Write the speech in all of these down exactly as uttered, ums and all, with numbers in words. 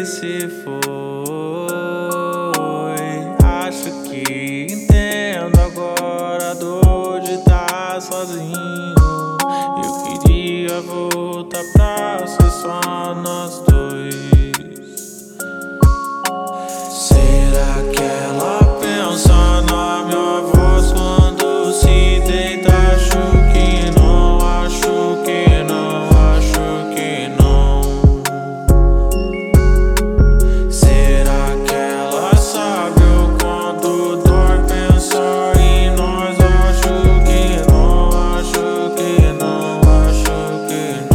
que se foi. Acho que entendo agora a dor de estar sozinho. Eu queria voltar pra ser só nós dois. Será que ela pensa na minha voz quando se deita? Acho que não, acho que não, acho que não. Será que ela sabe o quanto dói pensar em nós? Acho que não, acho que não, acho que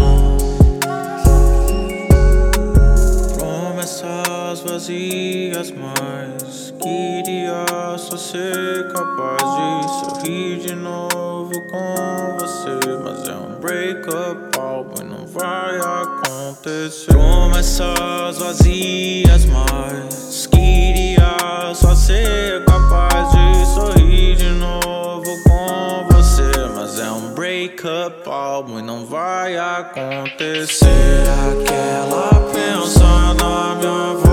não. Promessas vazias, mas queria só ser capaz de sorrir de novo com você. Mas é um break-up e não vai acontecer. Promessas vazias, mas queria só ser capaz de sorrir de novo com você. Mas é um break-up e não vai acontecer. Será que ela pensa na minha voz?